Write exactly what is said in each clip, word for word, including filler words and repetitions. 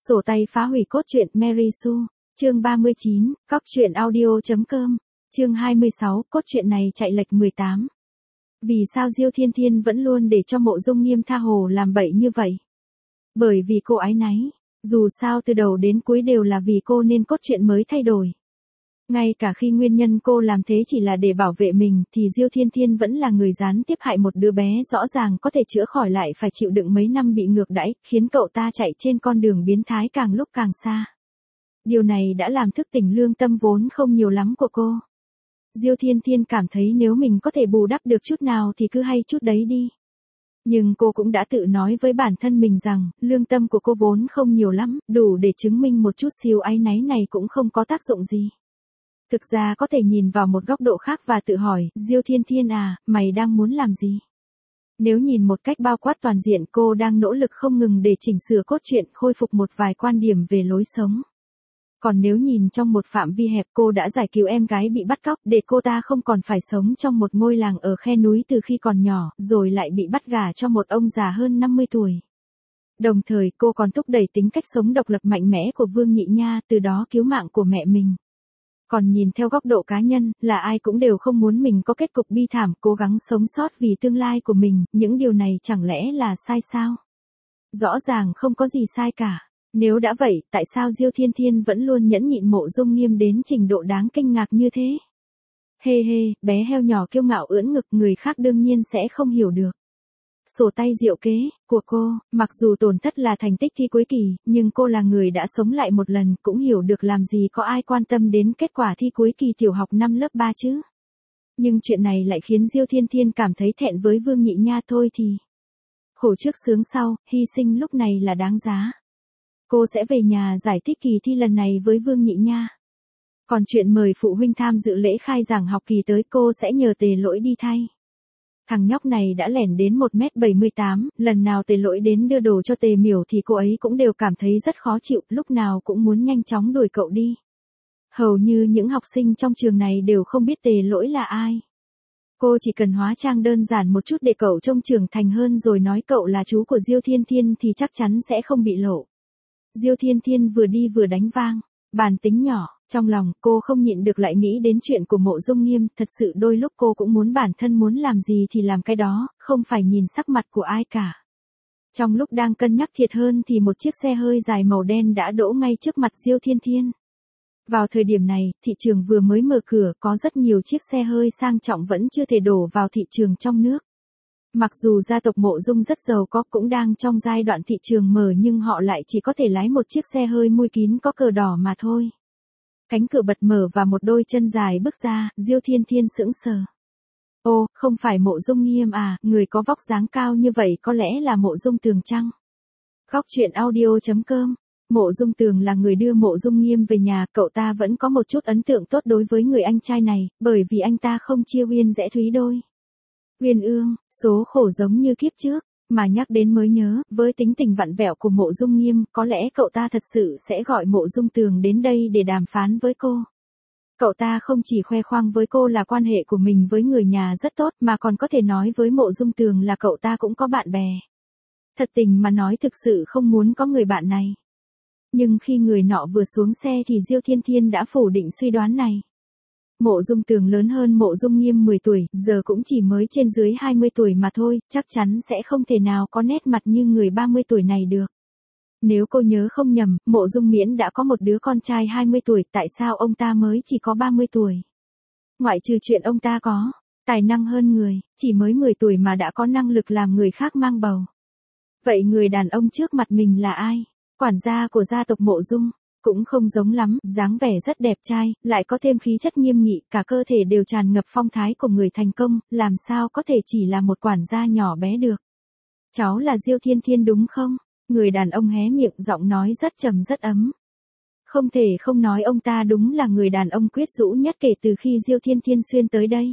Sổ tay phá hủy cốt truyện Mary Sue, chương ba mươi chín, cóc truyện audio.com, chương hai mươi sáu, cốt truyện này chạy lệch mười tám. Vì sao Diêu Thiên Thiên vẫn luôn để cho Mộ Dung Nghiêm tha hồ làm bậy như vậy? Bởi vì cô áy náy, dù sao từ đầu đến cuối đều là vì cô nên cốt truyện mới thay đổi. Ngay cả khi nguyên nhân cô làm thế chỉ là để bảo vệ mình thì Diêu Thiên Thiên vẫn là người gián tiếp hại một đứa bé rõ ràng có thể chữa khỏi lại phải chịu đựng mấy năm bị ngược đãi, khiến cậu ta chạy trên con đường biến thái càng lúc càng xa. Điều này đã làm thức tỉnh lương tâm vốn không nhiều lắm của cô. Diêu Thiên Thiên cảm thấy nếu mình có thể bù đắp được chút nào thì cứ hay chút đấy đi. Nhưng cô cũng đã tự nói với bản thân mình rằng, lương tâm của cô vốn không nhiều lắm, đủ để chứng minh một chút xíu áy náy này cũng không có tác dụng gì. Thực ra có thể nhìn vào một góc độ khác và tự hỏi, Diêu Thiên Thiên à, mày đang muốn làm gì? Nếu nhìn một cách bao quát toàn diện, cô đang nỗ lực không ngừng để chỉnh sửa cốt truyện, khôi phục một vài quan điểm về lối sống. Còn nếu nhìn trong một phạm vi hẹp, cô đã giải cứu em gái bị bắt cóc để cô ta không còn phải sống trong một ngôi làng ở khe núi từ khi còn nhỏ, rồi lại bị bắt gả cho một ông già hơn năm mươi tuổi. Đồng thời cô còn thúc đẩy tính cách sống độc lập mạnh mẽ của Vương Nhị Nha, từ đó cứu mạng của mẹ mình. Còn nhìn theo góc độ cá nhân, là ai cũng đều không muốn mình có kết cục bi thảm, cố gắng sống sót vì tương lai của mình, những điều này chẳng lẽ là sai sao? Rõ ràng không có gì sai cả. Nếu đã vậy, tại sao Diêu Thiên Thiên vẫn luôn nhẫn nhịn Mộ Dung Nghiêm đến trình độ đáng kinh ngạc như thế? Hê hê, bé heo nhỏ kiêu ngạo ưỡn ngực, người khác đương nhiên sẽ không hiểu được. Sổ tay diệu kế của cô, mặc dù tổn thất là thành tích thi cuối kỳ, nhưng cô là người đã sống lại một lần, cũng hiểu được làm gì có ai quan tâm đến kết quả thi cuối kỳ tiểu học năm lớp ba chứ. Nhưng chuyện này lại khiến Diêu Thiên Thiên cảm thấy thẹn với Vương Nhị Nha thôi thì. Khổ trước sướng sau, hy sinh lúc này là đáng giá. Cô sẽ về nhà giải thích kỳ thi lần này với Vương Nhị Nha. Còn chuyện mời phụ huynh tham dự lễ khai giảng học kỳ tới cô sẽ nhờ Tề Lỗi đi thay. Thằng nhóc này đã lẻn đến một mét bảy mươi tám, lần nào Tề Lỗi đến đưa đồ cho Tề Miểu thì cô ấy cũng đều cảm thấy rất khó chịu, lúc nào cũng muốn nhanh chóng đuổi cậu đi. Hầu như những học sinh trong trường này đều không biết Tề Lỗi là ai. Cô chỉ cần hóa trang đơn giản một chút để cậu trông trưởng thành hơn rồi nói cậu là chú của Diêu Thiên Thiên thì chắc chắn sẽ không bị lộ. Diêu Thiên Thiên vừa đi vừa đánh vang, bản tính nhỏ, trong lòng cô không nhịn được lại nghĩ đến chuyện của Mộ Dung Nghiêm, thật sự đôi lúc cô cũng muốn bản thân muốn làm gì thì làm cái đó, không phải nhìn sắc mặt của ai cả. Trong lúc đang cân nhắc thiệt hơn thì một chiếc xe hơi dài màu đen đã đỗ ngay trước mặt Diêu Thiên Thiên. Vào thời điểm này, thị trường vừa mới mở cửa, có rất nhiều chiếc xe hơi sang trọng vẫn chưa thể đổ vào thị trường trong nước. Mặc dù gia tộc Mộ Dung rất giàu có cũng đang trong giai đoạn thị trường mở nhưng họ lại chỉ có thể lái một chiếc xe hơi mui kín có cờ đỏ mà thôi. Cánh cửa bật mở và một đôi chân dài bước ra, Diêu Thiên Thiên sững sờ. Ô, không phải Mộ Dung Nghiêm à, người có vóc dáng cao như vậy có lẽ là Mộ Dung Tường chăng? Góc truyện audio.com. Mộ Dung Tường là người đưa Mộ Dung Nghiêm về nhà, cậu ta vẫn có một chút ấn tượng tốt đối với người anh trai này, bởi vì anh ta không chia Uyên rẽ Thúy đôi. Uyên ương, số khổ giống như kiếp trước, mà nhắc đến mới nhớ, với tính tình vặn vẹo của Mộ Dung Nghiêm, có lẽ cậu ta thật sự sẽ gọi Mộ Dung Tường đến đây để đàm phán với cô. Cậu ta không chỉ khoe khoang với cô là quan hệ của mình với người nhà rất tốt mà còn có thể nói với Mộ Dung Tường là cậu ta cũng có bạn bè. Thật tình mà nói thực sự không muốn có người bạn này. Nhưng khi người nọ vừa xuống xe thì Diêu Thiên Thiên đã phủ định suy đoán này. Mộ Dung Tường lớn hơn Mộ Dung Nghiêm mười tuổi, giờ cũng chỉ mới trên dưới hai mươi tuổi mà thôi, chắc chắn sẽ không thể nào có nét mặt như người ba mươi tuổi này được. Nếu cô nhớ không nhầm, Mộ Dung Miễn đã có một đứa con trai hai mươi tuổi, tại sao ông ta mới chỉ có ba mươi tuổi? Ngoại trừ chuyện ông ta có tài năng hơn người, chỉ mới mười tuổi mà đã có năng lực làm người khác mang bầu. Vậy người đàn ông trước mặt mình là ai? Quản gia của gia tộc Mộ Dung. Cũng không giống lắm, dáng vẻ rất đẹp trai, lại có thêm khí chất nghiêm nghị, cả cơ thể đều tràn ngập phong thái của người thành công, làm sao có thể chỉ là một quản gia nhỏ bé được. Cháu là Diêu Thiên Thiên đúng không? Người đàn ông hé miệng, giọng nói rất trầm rất ấm. Không thể không nói ông ta đúng là người đàn ông quyết rũ nhất kể từ khi Diêu Thiên Thiên xuyên tới đây.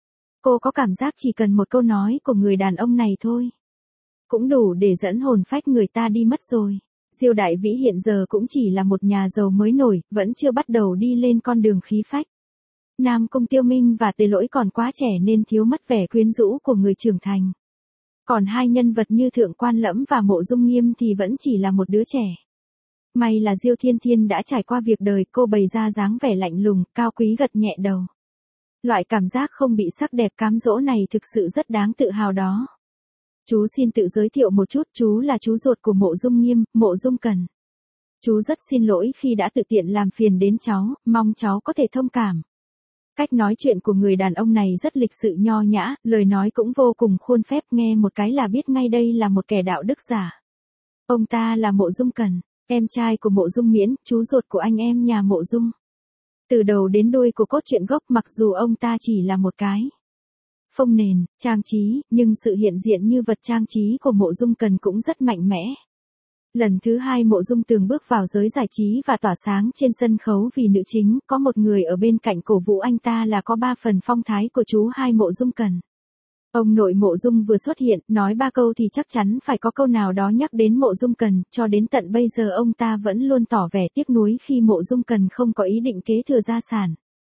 Cô có cảm giác chỉ cần một câu nói của người đàn ông này thôi, cũng đủ để dẫn hồn phách người ta đi mất rồi. Diêu Đại Vĩ hiện giờ cũng chỉ là một nhà giàu mới nổi, vẫn chưa bắt đầu đi lên con đường khí phách. Nam Cung Tiêu Minh và Tề Lỗi còn quá trẻ nên thiếu mất vẻ quyến rũ của người trưởng thành. Còn hai nhân vật như Thượng Quan Lẫm và Mộ Dung Nghiêm thì vẫn chỉ là một đứa trẻ. May là Diêu Thiên Thiên đã trải qua việc đời, cô bày ra dáng vẻ lạnh lùng, cao quý gật nhẹ đầu. Loại cảm giác không bị sắc đẹp cám dỗ này thực sự rất đáng tự hào đó. Chú xin tự giới thiệu một chút, chú là chú ruột của Mộ Dung Nghiêm, Mộ Dung Cần. Chú rất xin lỗi khi đã tự tiện làm phiền đến cháu, mong cháu có thể thông cảm. Cách nói chuyện của người đàn ông này rất lịch sự nho nhã, lời nói cũng vô cùng khuôn phép, nghe một cái là biết ngay đây là một kẻ đạo đức giả. Ông ta là Mộ Dung Cần, em trai của Mộ Dung Miễn, chú ruột của anh em nhà Mộ Dung. Từ đầu đến đuôi của cốt truyện gốc, mặc dù ông ta chỉ là một cái phông nền, trang trí, nhưng sự hiện diện như vật trang trí của Mộ Dung Cần cũng rất mạnh mẽ. Lần thứ hai Mộ Dung Tường bước vào giới giải trí và tỏa sáng trên sân khấu vì nữ chính, có một người ở bên cạnh cổ vũ anh ta là có ba phần phong thái của chú hai Mộ Dung Cần. Ông nội Mộ Dung vừa xuất hiện, nói ba câu thì chắc chắn phải có câu nào đó nhắc đến Mộ Dung Cần, cho đến tận bây giờ ông ta vẫn luôn tỏ vẻ tiếc nuối khi Mộ Dung Cần không có ý định kế thừa gia sản.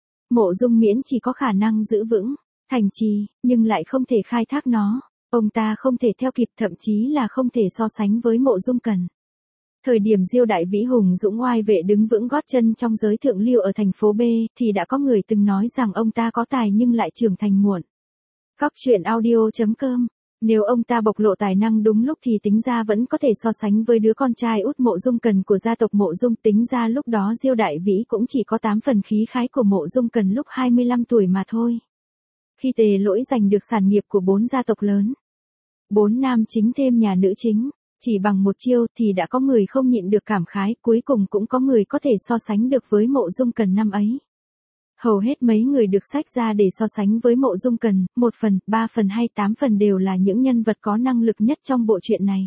Mộ Dung Miễn chỉ có khả năng giữ vững thành trì, nhưng lại không thể khai thác nó. Ông ta không thể theo kịp, thậm chí là không thể so sánh với Mộ Dung Cần. Thời điểm Diêu Đại Vĩ hùng dũng oai vệ đứng vững gót chân trong giới thượng lưu ở thành phố B, thì đã có người từng nói rằng ông ta có tài nhưng lại trưởng thành muộn. Góc truyện audio chấm com. Nếu ông ta bộc lộ tài năng đúng lúc thì tính ra vẫn có thể so sánh với đứa con trai út Mộ Dung Cần của gia tộc Mộ Dung, tính ra lúc đó Diêu Đại Vĩ cũng chỉ có tám phần khí khái của Mộ Dung Cần lúc hai mươi lăm tuổi mà thôi. Khi Tề Lỗi giành được sản nghiệp của bốn gia tộc lớn, bốn nam chính thêm nhà nữ chính, chỉ bằng một chiêu thì đã có người không nhịn được cảm khái, cuối cùng cũng có người có thể so sánh được với Mộ Dung Cần năm ấy. Hầu hết mấy người được sách ra để so sánh với Mộ Dung Cần, một phần, ba phần hay tám phần đều là những nhân vật có năng lực nhất trong bộ truyện này.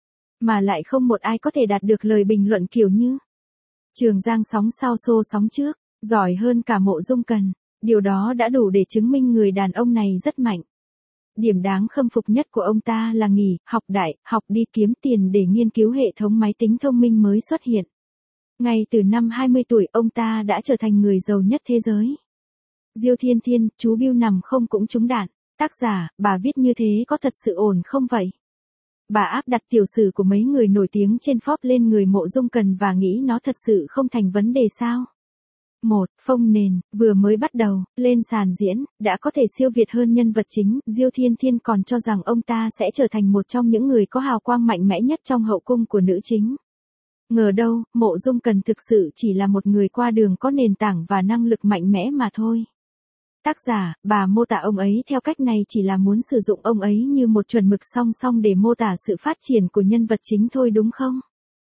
Mà lại không một ai có thể đạt được lời bình luận kiểu như Trường Giang sóng sau xô sóng trước, giỏi hơn cả Mộ Dung Cần. Điều đó đã đủ để chứng minh người đàn ông này rất mạnh. Điểm đáng khâm phục nhất của ông ta là nghỉ, học đại, học đi kiếm tiền để nghiên cứu hệ thống máy tính thông minh mới xuất hiện. Ngay từ năm hai mươi tuổi ông ta đã trở thành người giàu nhất thế giới. Diêu Thiên Thiên, chú Bill nằm không cũng trúng đạn. Tác giả, bà viết như thế có thật sự ổn không vậy? Bà áp đặt tiểu sử của mấy người nổi tiếng trên Forbes lên người Mộ Dung Cần và nghĩ nó thật sự không thành vấn đề sao? Một, phông nền, vừa mới bắt đầu, lên sàn diễn, đã có thể siêu việt hơn nhân vật chính, Diêu Thiên Thiên còn cho rằng ông ta sẽ trở thành một trong những người có hào quang mạnh mẽ nhất trong hậu cung của nữ chính. Ngờ đâu, Mộ Dung Cần thực sự chỉ là một người qua đường có nền tảng và năng lực mạnh mẽ mà thôi. Tác giả, bà mô tả ông ấy theo cách này chỉ là muốn sử dụng ông ấy như một chuẩn mực song song để mô tả sự phát triển của nhân vật chính thôi đúng không?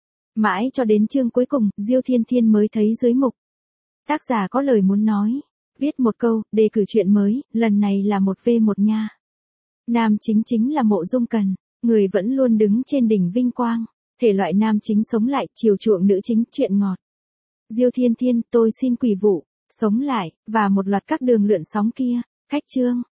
Mãi cho đến chương cuối cùng, Diêu Thiên Thiên mới thấy dưới mục. Tác giả có lời muốn nói. Viết một câu, đề cử chuyện mới, lần này là một vs một nha. Nam chính chính là Mộ Dung Cần, người vẫn luôn đứng trên đỉnh vinh quang. Thể loại nam chính sống lại, chiều chuộng nữ chính, chuyện ngọt. Diêu Thiên Thiên, tôi xin quỳ vụ, sống lại, và một loạt các đường lượn sóng kia. Khách chương.